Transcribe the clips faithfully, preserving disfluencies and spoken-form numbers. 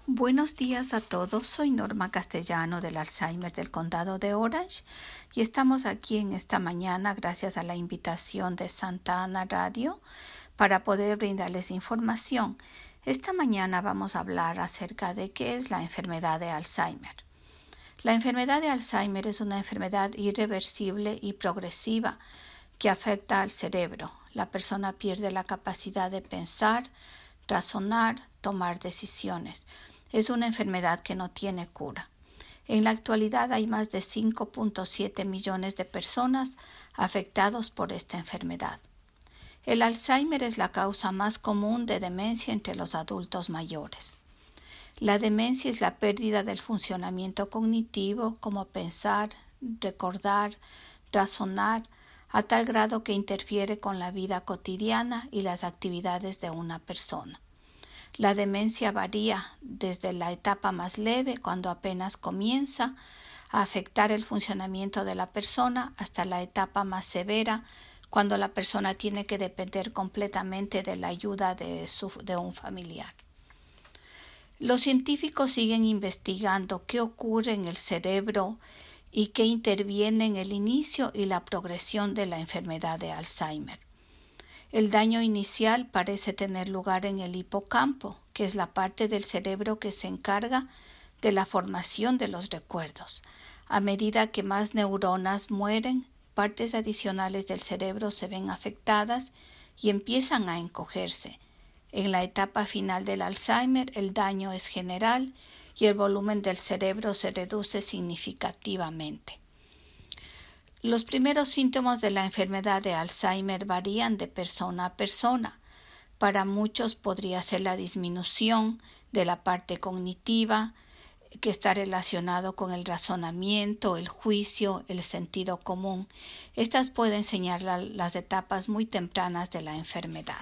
Buenos días a todos, soy Norma Castellano del Alzheimer del Condado de Orange y estamos aquí en esta mañana gracias a la invitación de Santa Ana Radio para poder brindarles información. Esta mañana vamos a hablar acerca de qué es la enfermedad de Alzheimer. La enfermedad de Alzheimer es una enfermedad irreversible y progresiva que afecta al cerebro. La persona pierde la capacidad de pensar, razonar, tomar decisiones. Es una enfermedad que no tiene cura. En la actualidad hay más de cinco punto siete millones de personas afectados por esta enfermedad. El Alzheimer es la causa más común de demencia entre los adultos mayores. La demencia es la pérdida del funcionamiento cognitivo como pensar, recordar, razonar, a tal grado que interfiere con la vida cotidiana y las actividades de una persona. La demencia varía desde la etapa más leve, cuando apenas comienza a afectar el funcionamiento de la persona, hasta la etapa más severa, cuando la persona tiene que depender completamente de la ayuda de, su, de un familiar. Los científicos siguen investigando qué ocurre en el cerebro y qué interviene en el inicio y la progresión de la enfermedad de Alzheimer. El daño inicial parece tener lugar en el hipocampo, que es la parte del cerebro que se encarga de la formación de los recuerdos. A medida que más neuronas mueren, partes adicionales del cerebro se ven afectadas y empiezan a encogerse. En la etapa final del Alzheimer, el daño es general y el volumen del cerebro se reduce significativamente. Los primeros síntomas de la enfermedad de Alzheimer varían de persona a persona. Para muchos podría ser la disminución de la parte cognitiva, que está relacionado con el razonamiento, el juicio, el sentido común. Estas pueden señalar las etapas muy tempranas de la enfermedad.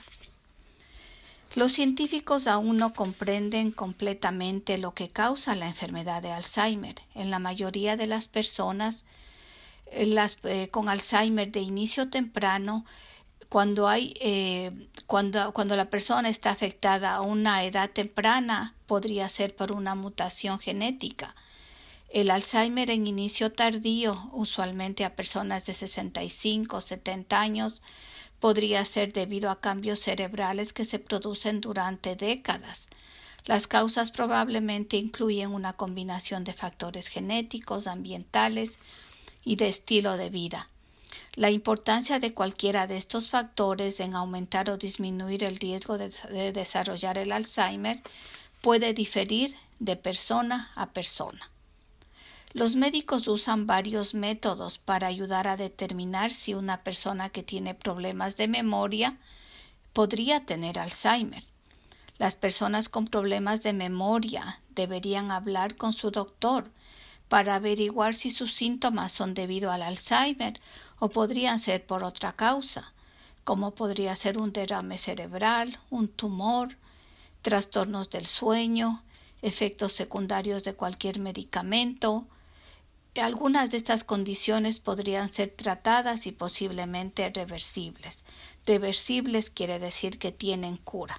Los científicos aún no comprenden completamente lo que causa la enfermedad de Alzheimer. En la mayoría de las personas Las, eh, con Alzheimer de inicio temprano, cuando, hay, eh, cuando, cuando la persona está afectada a una edad temprana, podría ser por una mutación genética. El Alzheimer en inicio tardío, usualmente a personas de sesenta y cinco o setenta años, podría ser debido a cambios cerebrales que se producen durante décadas. Las causas probablemente incluyen una combinación de factores genéticos, ambientales y de estilo de vida. La importancia de cualquiera de estos factores en aumentar o disminuir el riesgo de, de desarrollar el Alzheimer puede diferir de persona a persona. Los médicos usan varios métodos para ayudar a determinar si una persona que tiene problemas de memoria podría tener Alzheimer. Las personas con problemas de memoria deberían hablar con su doctor para averiguar si sus síntomas son debido al Alzheimer o podrían ser por otra causa, como podría ser un derrame cerebral, un tumor, trastornos del sueño, efectos secundarios de cualquier medicamento. Algunas de estas condiciones podrían ser tratadas y posiblemente reversibles. Reversibles quiere decir que tienen cura.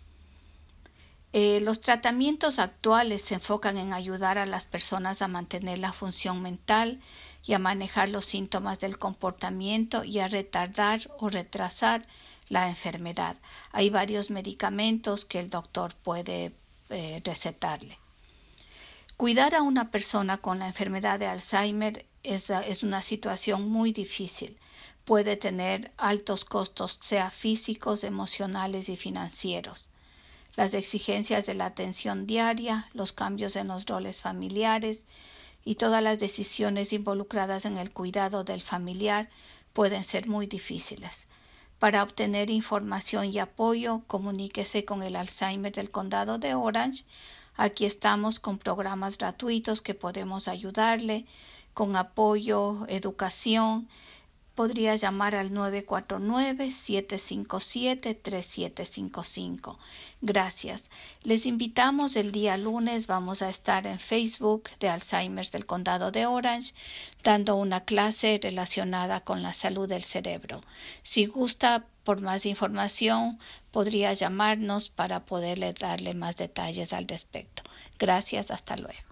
Eh, los tratamientos actuales se enfocan en ayudar a las personas a mantener la función mental y a manejar los síntomas del comportamiento y a retardar o retrasar la enfermedad. Hay varios medicamentos que el doctor puede eh, recetarle. Cuidar a una persona con la enfermedad de Alzheimer es, es una situación muy difícil. Puede tener altos costos, sea físicos, emocionales y financieros. Las exigencias de la atención diaria, los cambios en los roles familiares y todas las decisiones involucradas en el cuidado del familiar pueden ser muy difíciles. Para obtener información y apoyo, comuníquese con el Alzheimer del Condado de Orange. Aquí estamos con programas gratuitos que podemos ayudarle, con apoyo, educación. Podría llamar al nueve cuatro nueve, siete cinco siete, tres siete cinco cinco. Gracias. Les invitamos el día lunes. Vamos a estar en Facebook de Alzheimer del Condado de Orange dando una clase relacionada con la salud del cerebro. Si gusta, por más información podría llamarnos para poderle darle más detalles al respecto. Gracias, hasta luego.